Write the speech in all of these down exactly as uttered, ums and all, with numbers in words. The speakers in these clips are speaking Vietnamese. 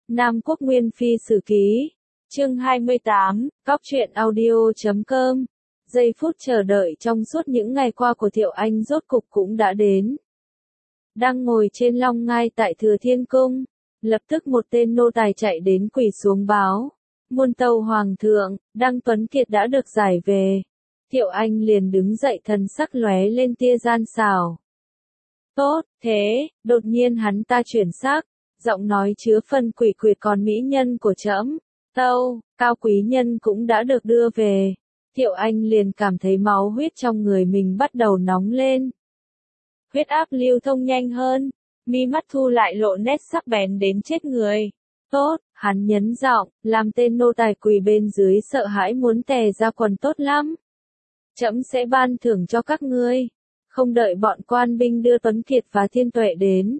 Nam Quốc Nguyên Phi Sử Ký, chương hai mươi tám, Cóc truyện audio chấm com. Giây phút chờ đợi trong suốt những ngày qua của Thiệu Anh rốt cục cũng đã đến. Đang ngồi trên long ngai tại Thừa Thiên Cung, lập tức một tên nô tài chạy đến quỳ xuống báo. Muôn tâu hoàng thượng, Đăng Tuấn Kiệt đã được giải về. Thiệu Anh liền đứng dậy, thần sắc lóe lên tia gian xảo. Tốt, thế, đột nhiên hắn ta chuyển sắc, giọng nói chứa phần quỷ quyệt, còn mỹ nhân của trẫm, tâu, cao quý nhân cũng đã được đưa về. Thiệu Anh liền cảm thấy máu huyết trong người mình bắt đầu nóng lên. Huyết áp lưu thông nhanh hơn, mi mắt thu lại lộ nét sắc bén đến chết người. Tốt, hắn nhấn giọng, làm tên nô tài quỳ bên dưới sợ hãi muốn tè ra quần. Tốt lắm. Trẫm sẽ ban thưởng cho các ngươi. Không đợi bọn quan binh đưa Tuấn Kiệt và Thiên Tuệ đến,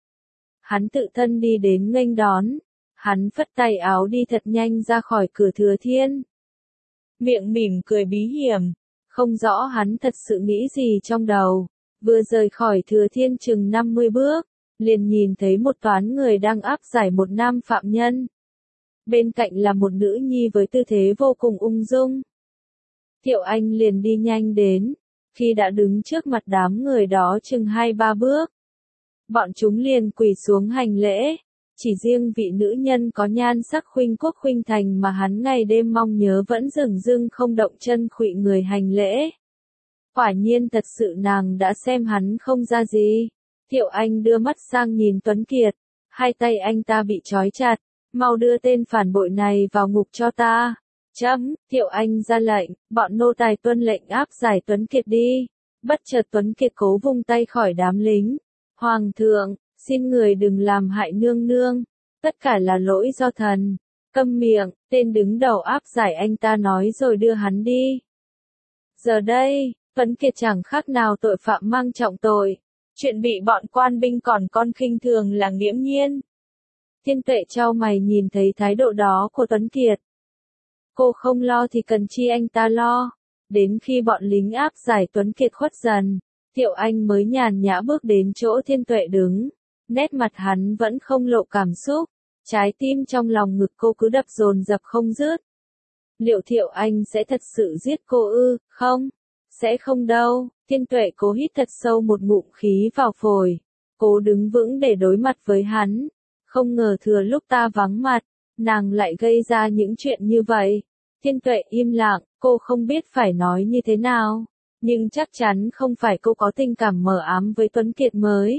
hắn tự thân đi đến nghênh đón. Hắn phất tay áo đi thật nhanh ra khỏi cửa Thừa Thiên, miệng mỉm cười bí hiểm, không rõ hắn thật sự nghĩ gì trong đầu. Vừa rời khỏi Thừa Thiên chừng năm mươi bước, liền nhìn thấy một toán người đang áp giải một nam phạm nhân. Bên cạnh là một nữ nhi với tư thế vô cùng ung dung. Thiệu Anh liền đi nhanh đến, khi đã đứng trước mặt đám người đó chừng hai ba bước, bọn chúng liền quỳ xuống hành lễ. Chỉ riêng vị nữ nhân có nhan sắc khuynh quốc khuynh thành mà hắn ngày đêm mong nhớ vẫn dửng dưng không động chân khuỵu người hành lễ. Quả nhiên thật sự nàng đã xem hắn không ra gì. Thiệu Anh đưa mắt sang nhìn Tuấn Kiệt, hai tay anh ta bị trói chặt, mau đưa tên phản bội này vào ngục cho ta. Chấm, Thiệu Anh ra lệnh, bọn nô tài tuân lệnh áp giải Tuấn Kiệt đi. Bất chợt Tuấn Kiệt cố vung tay khỏi đám lính. Hoàng thượng, xin người đừng làm hại nương nương, tất cả là lỗi do thần. Câm miệng, tên đứng đầu áp giải anh ta nói rồi đưa hắn đi. Giờ đây, Tuấn Kiệt chẳng khác nào tội phạm mang trọng tội. Chuyện bị bọn quan binh còn con khinh thường là nghiễm nhiên. Thiên Tuệ chau mày nhìn thấy thái độ đó của Tuấn Kiệt. Cô không lo thì cần chi anh ta lo. Đến khi bọn lính áp giải Tuấn Kiệt khuất dần, Thiệu Anh mới nhàn nhã bước đến chỗ Thiên Tuệ đứng. Nét mặt hắn vẫn không lộ cảm xúc, trái tim trong lòng ngực cô cứ đập dồn dập không dứt. Liệu Thiệu Anh sẽ thật sự giết cô ư? Không, sẽ không đâu. Thiên Tuệ cố hít thật sâu một ngụm khí vào phổi, cố đứng vững để đối mặt với hắn. Không ngờ thừa lúc ta vắng mặt, nàng lại gây ra những chuyện như vậy. Thiên Tuệ im lặng, cô không biết phải nói như thế nào, nhưng chắc chắn không phải cô có tình cảm mờ ám với Tuấn Kiệt mới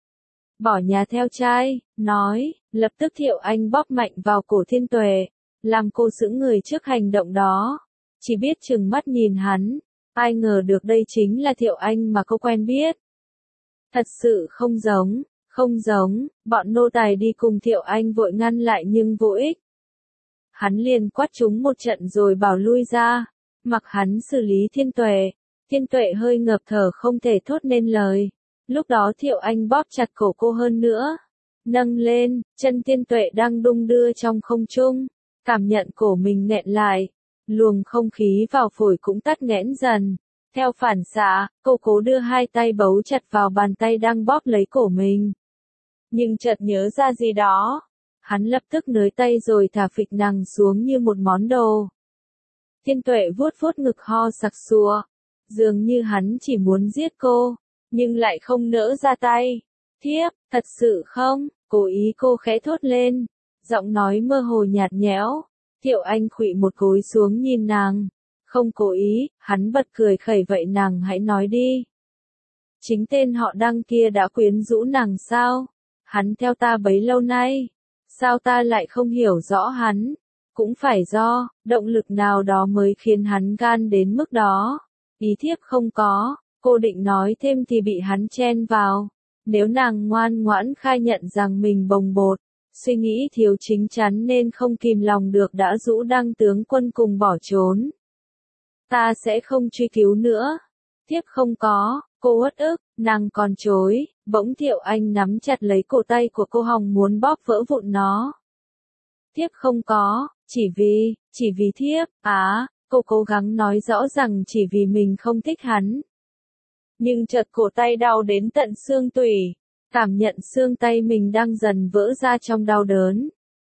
bỏ nhà theo trai, nói. Lập tức Thiệu Anh bóp mạnh vào cổ Thiên Tuệ, làm cô sững người trước hành động đó, chỉ biết trừng mắt nhìn hắn. Ai ngờ được đây chính là Thiệu Anh mà cô quen biết. Thật sự không giống, không giống. Bọn nô tài đi cùng Thiệu Anh vội ngăn lại nhưng vô ích. Hắn liền quát chúng một trận rồi bảo lui ra, mặc hắn xử lý Thiên Tuệ. Thiên Tuệ hơi ngập thở không thể thốt nên lời. Lúc đó Thiệu Anh bóp chặt cổ cô hơn nữa, nâng lên, chân Thiên Tuệ đang đung đưa trong không trung, cảm nhận cổ mình nghẹn lại, luồng không khí vào phổi cũng tắc nghẽn dần. Theo phản xạ, cô cố đưa hai tay bấu chặt vào bàn tay đang bóp lấy cổ mình. Nhưng chợt nhớ ra gì đó, hắn lập tức nới tay rồi thả phịch nàng xuống như một món đồ. Thiên Tuệ vuốt vuốt ngực ho sặc sụa, dường như hắn chỉ muốn giết cô, nhưng lại không nỡ ra tay. Thiếp, thật sự không? Cố ý cô khẽ thốt lên, giọng nói mơ hồ nhạt nhẽo. Thiệu Anh khuỵu một gối xuống nhìn nàng. Không cố ý, hắn bật cười khẩy, vậy nàng hãy nói đi. Chính tên họ Đăng kia đã quyến rũ nàng sao? Hắn theo ta bấy lâu nay, sao ta lại không hiểu rõ hắn? Cũng phải do động lực nào đó mới khiến hắn gan đến mức đó. Ý thiếp không có. Cô định nói thêm thì bị hắn chen vào. Nếu nàng ngoan ngoãn khai nhận rằng mình bồng bột, suy nghĩ thiếu chính chắn nên không kìm lòng được đã rũ Đăng tướng quân cùng bỏ trốn. Ta sẽ không truy cứu nữa. Thiếp không có. Cô uất ức, nàng còn chối. Bỗng Thiệu Anh nắm chặt lấy cổ tay của cô hòng muốn bóp vỡ vụn nó. Thiếp không có, chỉ vì, chỉ vì thiếp, á, cô cố gắng nói rõ rằng chỉ vì mình không thích hắn. Nhưng chợt cổ tay đau đến tận xương tủy, cảm nhận xương tay mình đang dần vỡ ra trong đau đớn.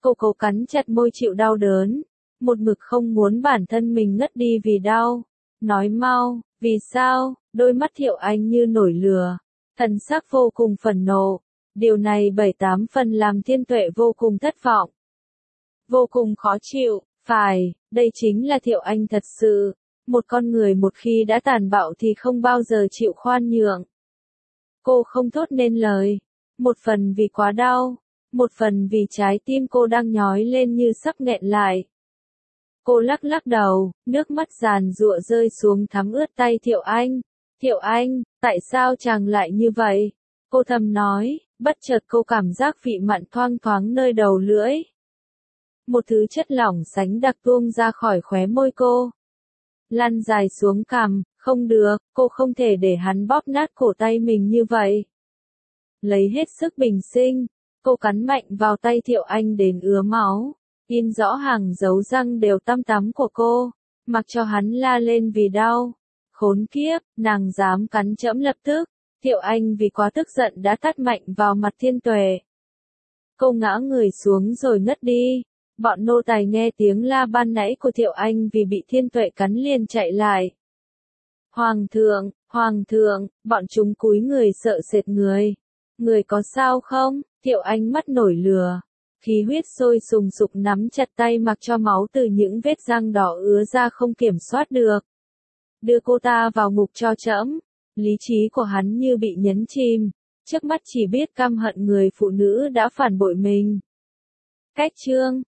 Cô cố cắn chặt môi chịu đau đớn, một mực không muốn bản thân mình ngất đi vì đau. Nói mau, vì sao? Đôi mắt Thiệu Anh như nổi lửa, thần sắc vô cùng phẫn nộ. Điều này bảy tám phần làm Thiên Tuệ vô cùng thất vọng. Vô cùng khó chịu, phải, đây chính là Thiệu Anh thật sự. Một con người một khi đã tàn bạo thì không bao giờ chịu khoan nhượng. Cô không thốt nên lời, một phần vì quá đau, một phần vì trái tim cô đang nhói lên như sắp nghẹn lại. Cô lắc lắc đầu, nước mắt giàn giụa rơi xuống thấm ướt tay Thiệu Anh. Thiệu Anh, tại sao chàng lại như vậy? Cô thầm nói, bất chợt cô cảm giác vị mặn thoang thoáng nơi đầu lưỡi. Một thứ chất lỏng sánh đặc tuôn ra khỏi khóe môi cô. Lăn dài xuống cằm, không được, cô không thể để hắn bóp nát cổ tay mình như vậy. Lấy hết sức bình sinh, cô cắn mạnh vào tay Thiệu Anh đến ứa máu. In rõ hàng dấu răng đều tăm tắm của cô, mặc cho hắn la lên vì đau. Khốn kiếp, nàng dám cắn trẫm lập tức. Thiệu Anh vì quá tức giận đã tát mạnh vào mặt Thiên Tuệ. Cô ngã người xuống rồi ngất đi. Bọn nô tài nghe tiếng la ban nãy của Thiệu Anh vì bị Thiên Tuệ cắn liền chạy lại. Hoàng thượng, hoàng thượng, bọn chúng cúi người sợ sệt người. Người có sao không? Thiệu Anh mắt nổi lửa. Khí huyết sôi sùng sục nắm chặt tay mặc cho máu từ những vết răng đỏ ứa ra không kiểm soát được. Đưa cô ta vào ngục cho trẫm. Lý trí của hắn như bị nhấn chìm, trước mắt chỉ biết căm hận người phụ nữ đã phản bội mình. Cách chương